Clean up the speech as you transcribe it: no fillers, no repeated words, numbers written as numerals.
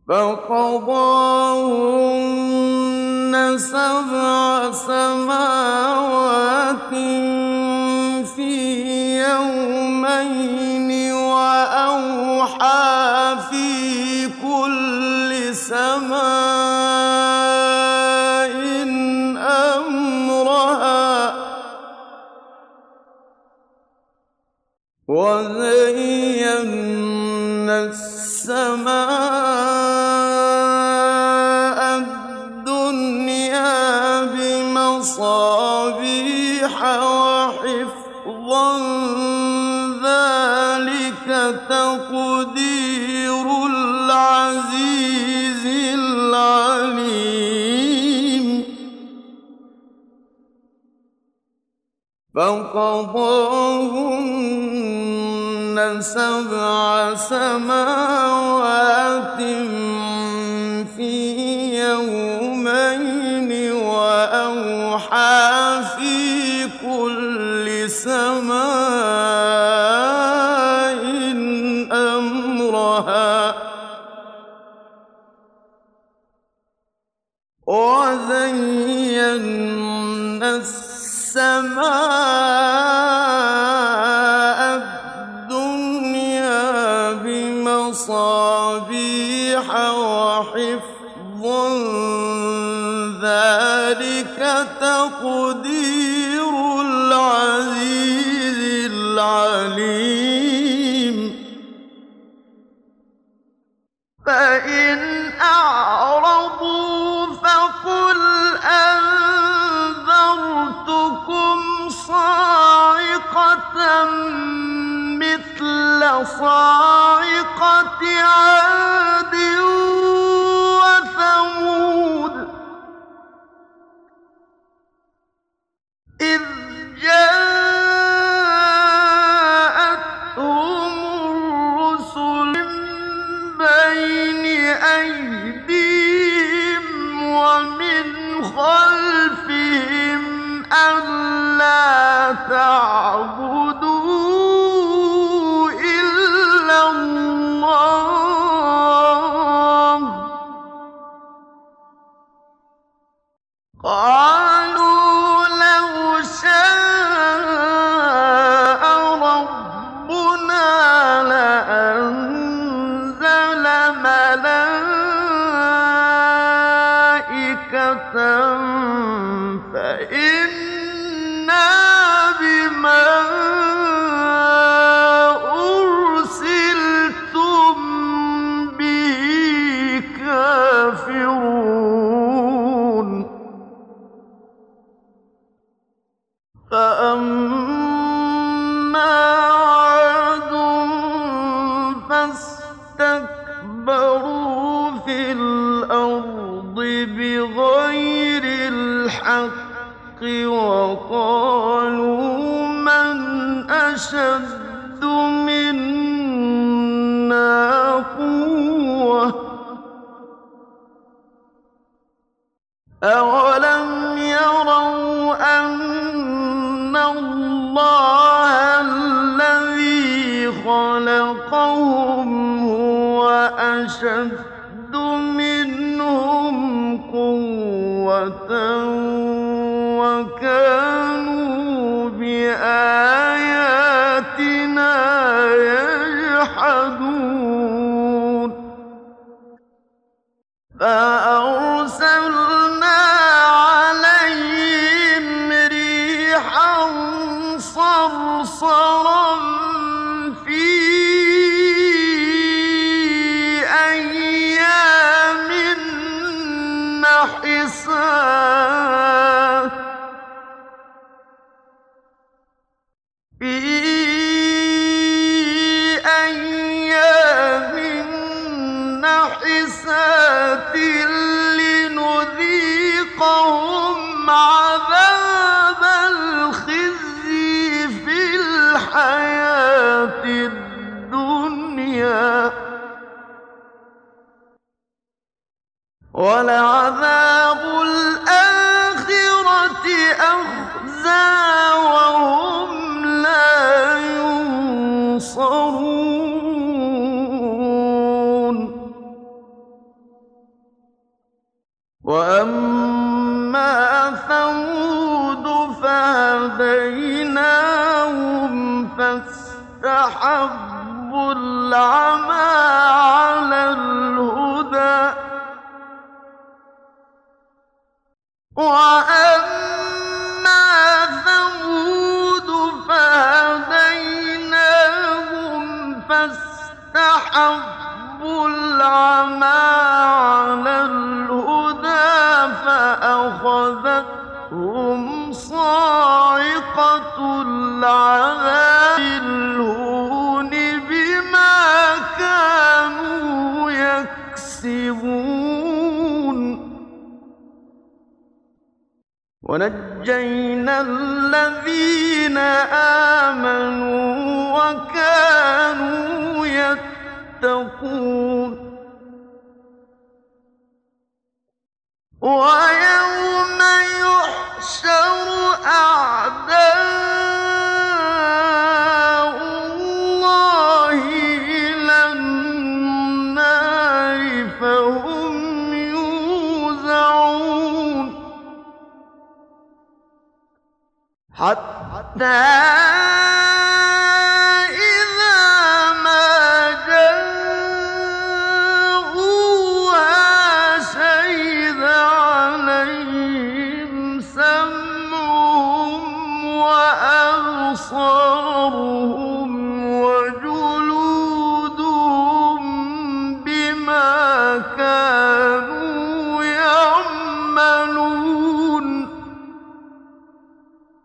فقضاهن سبع سماوات في يومين وأوحى في كل سماء أمرها وزينا السماء الدنيا بمصابيح وحفظا ذلك تقدير العزيز العليم فقضاهن سبع سماوات في يومين وأوحى في كل سماء أمرها وزينا السماء الدنيا بمصابيح وحفظا ذلك تقدير العزيز العليم فإن أعرضوا فقل أنذرتكم صاعقة مثل صاعقة عاد وثمود إذ جاءتهم الرسل من بين أيديهم ومن خلفهم ألا تعبدوا إلا الله قالوا لو شاء ربنا لأنزل ملائكة فإنا بما أرسلتم به كافرون فأما عاد فاستكبروا في الأرض بغير الحق وقالوا من أشد منا قوة أولم يروا أن الله الذي خلقهم هو أشد منهم قوة وكانوا بآياتنا يجحدون فأرسلنا عليهم ريحا صرصرا في أيام نحسات لنذيقهم عذاب الخزي في الحياة الدنيا ولعذاب الآخرة أخزى وهم لا ينصرون وأما ثمود فهديناهم فاستحبوا العمى على الهدى وأما ثمود فهديناهم فاستحبوا العمى على الهدى فأخذتهم صاعقة العذاب الهون بما كانوا يكسبون ونجينا الذين آمنوا وكانوا يتقون ويوم يحشر أعداء الله إلى النار فهم يوزعون حتى